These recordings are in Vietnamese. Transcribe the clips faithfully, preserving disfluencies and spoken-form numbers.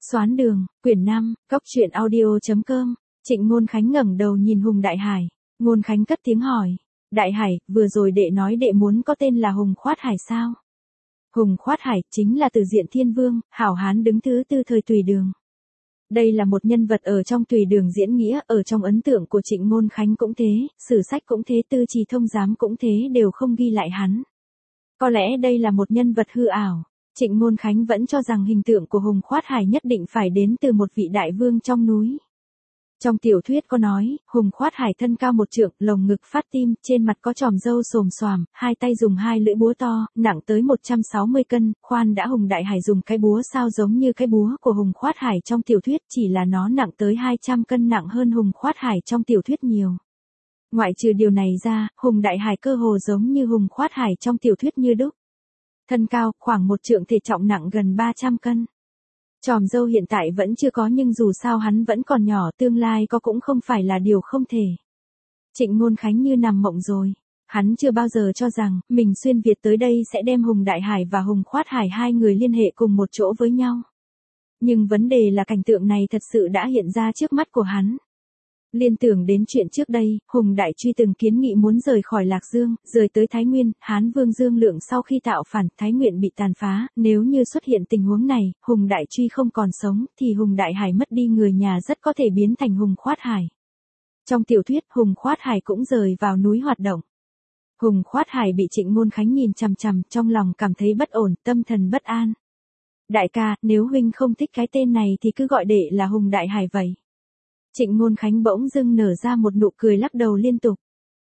Xoán đường, quyển năm, cốc truyện audio.com, Trịnh Ngôn Khánh ngẩng đầu nhìn Hùng Đại Hải, Ngôn Khánh cất tiếng hỏi, Đại Hải, vừa rồi đệ nói đệ muốn có tên là Hùng Khoát Hải sao? Hùng Khoát Hải, chính là từ diện thiên vương, hảo hán đứng thứ tư thời Tùy Đường. Đây là một nhân vật ở trong Tùy Đường diễn nghĩa, ở trong ấn tượng của Trịnh Ngôn Khánh cũng thế, sử sách cũng thế, Tư Trì Thông Giám cũng thế, đều không ghi lại hắn. Có lẽ đây là một nhân vật hư ảo. Trịnh Ngôn Khánh vẫn cho rằng hình tượng của Hùng Khoát Hải nhất định phải đến từ một vị đại vương trong núi. Trong tiểu thuyết có nói, Hùng Khoát Hải thân cao một trượng, lồng ngực phát tim, trên mặt có chòm râu xồm xoàm, hai tay dùng hai lưỡi búa to, nặng tới một trăm sáu mươi cân, khoan đã Hùng Đại Hải dùng cái búa sao giống như cái búa của Hùng Khoát Hải trong tiểu thuyết, chỉ là nó nặng tới hai trăm cân, nặng hơn Hùng Khoát Hải trong tiểu thuyết nhiều. Ngoại trừ điều này ra, Hùng Đại Hải cơ hồ giống như Hùng Khoát Hải trong tiểu thuyết như đúc. Thân cao, khoảng một trượng, thể trọng nặng gần ba trăm cân. Chòm râu hiện tại vẫn chưa có, nhưng dù sao hắn vẫn còn nhỏ, tương lai có cũng không phải là điều không thể. Trịnh Ngôn Khánh như nằm mộng rồi. Hắn chưa bao giờ cho rằng, mình xuyên Việt tới đây sẽ đem Hùng Đại Hải và Hùng Khoát Hải hai người liên hệ cùng một chỗ với nhau. Nhưng vấn đề là cảnh tượng này thật sự đã hiện ra trước mắt của hắn. Liên tưởng đến chuyện trước đây, Hùng Đại Truy từng kiến nghị muốn rời khỏi Lạc Dương, rời tới Thái Nguyên, Hán Vương Dương Lượng sau khi tạo phản, Thái Nguyên bị tàn phá, nếu như xuất hiện tình huống này, Hùng Đại Truy không còn sống, thì Hùng Đại Hải mất đi người nhà rất có thể biến thành Hùng Khoát Hải. Trong tiểu thuyết, Hùng Khoát Hải cũng rời vào núi hoạt động. Hùng Khoát Hải bị Trịnh Ngôn Khánh nhìn chằm chằm, trong lòng cảm thấy bất ổn, tâm thần bất an. Đại ca, nếu huynh không thích cái tên này thì cứ gọi đệ là Hùng Đại Hải vậy. Trịnh Ngôn Khánh bỗng dưng nở ra một nụ cười, lắc đầu liên tục.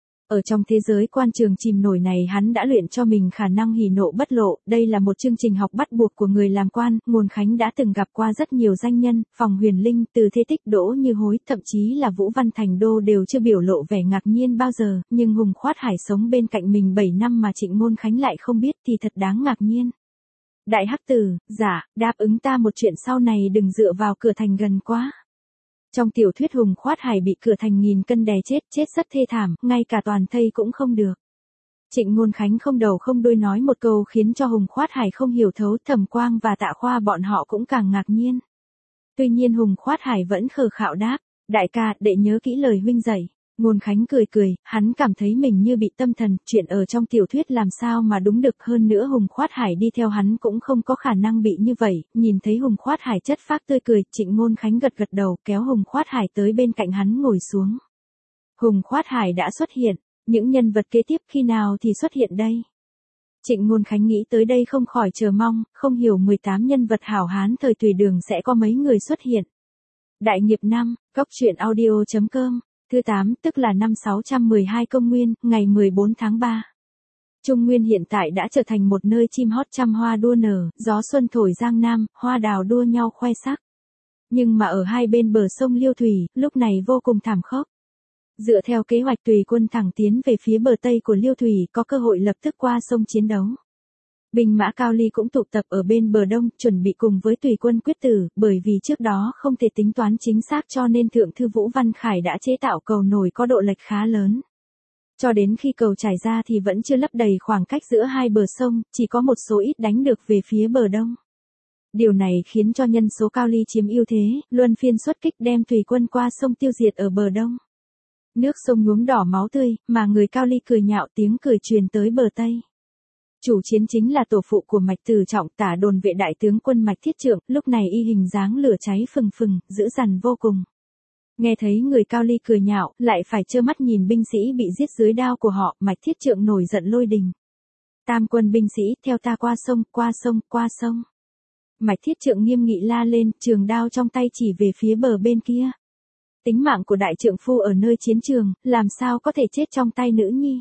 Ở trong thế giới quan trường chìm nổi này, hắn đã luyện cho mình khả năng hỉ nộ bất lộ, đây là một chương trình học bắt buộc của người làm quan. Ngôn Khánh đã từng gặp qua rất nhiều danh nhân, Phòng Huyền Linh, Từ Thế Tích, Đỗ Như Hối, thậm chí là Vũ Văn Thành Đô đều chưa biểu lộ vẻ ngạc nhiên bao giờ, nhưng Hùng Khoát Hải sống bên cạnh mình bảy năm mà Trịnh Ngôn Khánh lại không biết thì thật đáng ngạc nhiên. Đại Hắc Tử, dạ, đáp ứng ta một chuyện, sau này đừng dựa vào cửa thành gần quá. Trong tiểu thuyết Hùng Khoát Hải bị cửa thành nghìn cân đè chết, chết rất thê thảm, ngay cả toàn thây cũng không được. Trịnh Ngôn Khánh không đầu không đuôi nói một câu khiến cho Hùng Khoát Hải không hiểu thấu, Thẩm Quang và Tạ Khoa bọn họ cũng càng ngạc nhiên. Tuy nhiên Hùng Khoát Hải vẫn khờ khạo đáp, đại ca, đệ nhớ kỹ lời huynh dạy. Ngôn Khánh cười cười, hắn cảm thấy mình như bị tâm thần, chuyện ở trong tiểu thuyết làm sao mà đúng được, hơn nữa Hùng Khoát Hải đi theo hắn cũng không có khả năng bị như vậy. Nhìn thấy Hùng Khoát Hải chất phác tươi cười, Trịnh Ngôn Khánh gật gật đầu, kéo Hùng Khoát Hải tới bên cạnh hắn ngồi xuống. Hùng Khoát Hải đã xuất hiện, những nhân vật kế tiếp khi nào thì xuất hiện đây? Trịnh Ngôn Khánh nghĩ tới đây không khỏi chờ mong, không hiểu mười tám nhân vật hảo hán thời Tùy Đường sẽ có mấy người xuất hiện. Đại nghiệp năm, cốc truyện audio.com. Thứ tám, tức là năm sáu trăm mười hai công nguyên, ngày mười bốn tháng ba. Trung Nguyên hiện tại đã trở thành một nơi chim hót trăm hoa đua nở, gió xuân thổi giang nam, hoa đào đua nhau khoe sắc. Nhưng mà ở hai bên bờ sông Liêu Thủy, lúc này vô cùng thảm khốc. Dựa theo kế hoạch Tùy quân thẳng tiến về phía bờ tây của Liêu Thủy, có cơ hội lập tức qua sông chiến đấu. Binh mã Cao Ly cũng tụ tập ở bên bờ đông, chuẩn bị cùng với Tùy quân quyết tử, bởi vì trước đó không thể tính toán chính xác cho nên Thượng thư Vũ Văn Khải đã chế tạo cầu nổi có độ lệch khá lớn. Cho đến khi cầu trải ra thì vẫn chưa lấp đầy khoảng cách giữa hai bờ sông, chỉ có một số ít đánh được về phía bờ đông. Điều này khiến cho nhân số Cao Ly chiếm ưu thế, luân phiên xuất kích đem Tùy quân qua sông tiêu diệt ở bờ đông. Nước sông nhuốm đỏ máu tươi, mà người Cao Ly cười nhạo, tiếng cười truyền tới bờ tây. Chủ chiến chính là tổ phụ của Mạch Tử Trọng, Tả Đồn Vệ đại tướng quân Mạch Thiết Trượng, lúc này y hình dáng lửa cháy phừng phừng, dữ dằn vô cùng. Nghe thấy người Cao Ly cười nhạo, lại phải trơ mắt nhìn binh sĩ bị giết dưới đao của họ, Mạch Thiết Trượng nổi giận lôi đình. Tam quân binh sĩ, theo ta qua sông, qua sông, qua sông. Mạch Thiết Trượng nghiêm nghị la lên, trường đao trong tay chỉ về phía bờ bên kia. Tính mạng của đại trượng phu ở nơi chiến trường, làm sao có thể chết trong tay nữ nhi.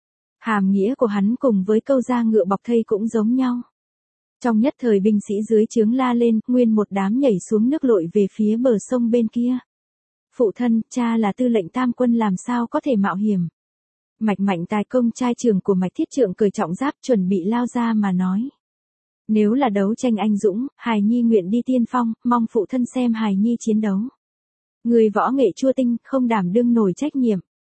Hàm nghĩa của hắn cùng với câu da ngựa bọc thây cũng giống nhau. Trong nhất thời binh sĩ dưới trướng la lên, nguyên một đám nhảy xuống nước lội về phía bờ sông bên kia. Phụ thân, cha là tư lệnh tam quân làm sao có thể mạo hiểm. Mạch Mạnh Tài công trai trưởng của Mạch Thiết Trượng cười trọng giáp chuẩn bị lao ra mà nói. Nếu là đấu tranh anh dũng, hài nhi nguyện đi tiên phong, mong phụ thân xem hài nhi chiến đấu. Người võ nghệ chua tinh, không đảm đương nổi trách nhiệm.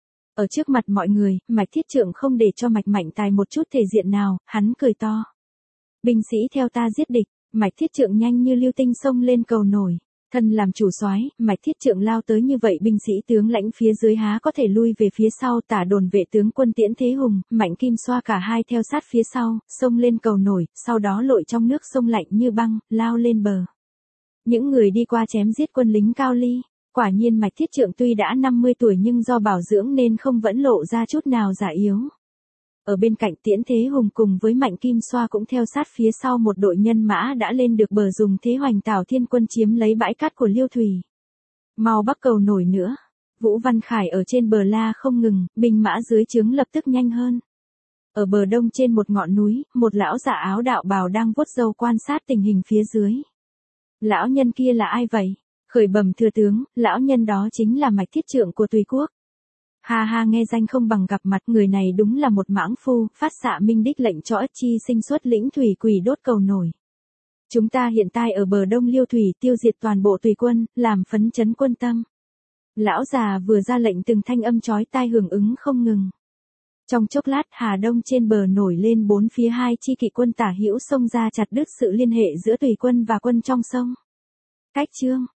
Ở trước mặt mọi người, Mạch Thiết Trượng không để cho Mạch Mạnh Tài một chút thể diện nào, hắn cười to. Binh sĩ theo ta giết địch, Mạch Thiết Trượng nhanh như lưu tinh xông lên cầu nổi. Thân làm chủ soái, Mạch Thiết Trượng lao tới như vậy, binh sĩ tướng lãnh phía dưới há có thể lui về phía sau. Tả đồn vệ tướng quân Tiễn Thế Hùng, Mạnh Kim Xoa cả hai theo sát phía sau, xông lên cầu nổi, sau đó lội trong nước sông lạnh như băng, lao lên bờ. Những người đi qua chém giết quân lính Cao Ly. Quả nhiên Mạch Thiết Trượng tuy đã năm mươi tuổi nhưng do bảo dưỡng nên không vẫn lộ ra chút nào già yếu. Ở bên cạnh Tiễn Thế Hùng cùng với Mạnh Kim Xoa cũng theo sát phía sau một đội nhân mã đã lên được bờ, dùng thế hoành Tào Thiên quân chiếm lấy bãi cát của Liêu Thủy. Mau bắc cầu nổi nữa. Vũ Văn Khải ở trên bờ la không ngừng, binh mã dưới trướng lập tức nhanh hơn. Ở bờ đông trên một ngọn núi, một lão già áo đạo bào đang vuốt râu quan sát tình hình phía dưới. Lão nhân kia là ai vậy? Khởi bẩm thưa tướng, lão nhân đó chính là Mạch Thiết Trượng của Tùy Quốc. Ha ha, nghe danh không bằng gặp mặt, người này đúng là một mãng phu, phát xạ minh đích lệnh cho Ất Chi sinh xuất lĩnh thủy quỷ đốt cầu nổi. Chúng ta hiện tại ở bờ đông Liêu Thủy, tiêu diệt toàn bộ Tùy quân, làm phấn chấn quân tâm. Lão già vừa ra lệnh từng thanh âm chói tai hưởng ứng không ngừng. Trong chốc lát, Hà Đông trên bờ nổi lên bốn phía hai chi kỵ quân tả hữu xông ra chặt đứt sự liên hệ giữa Tùy quân và quân trong sông. Cách chương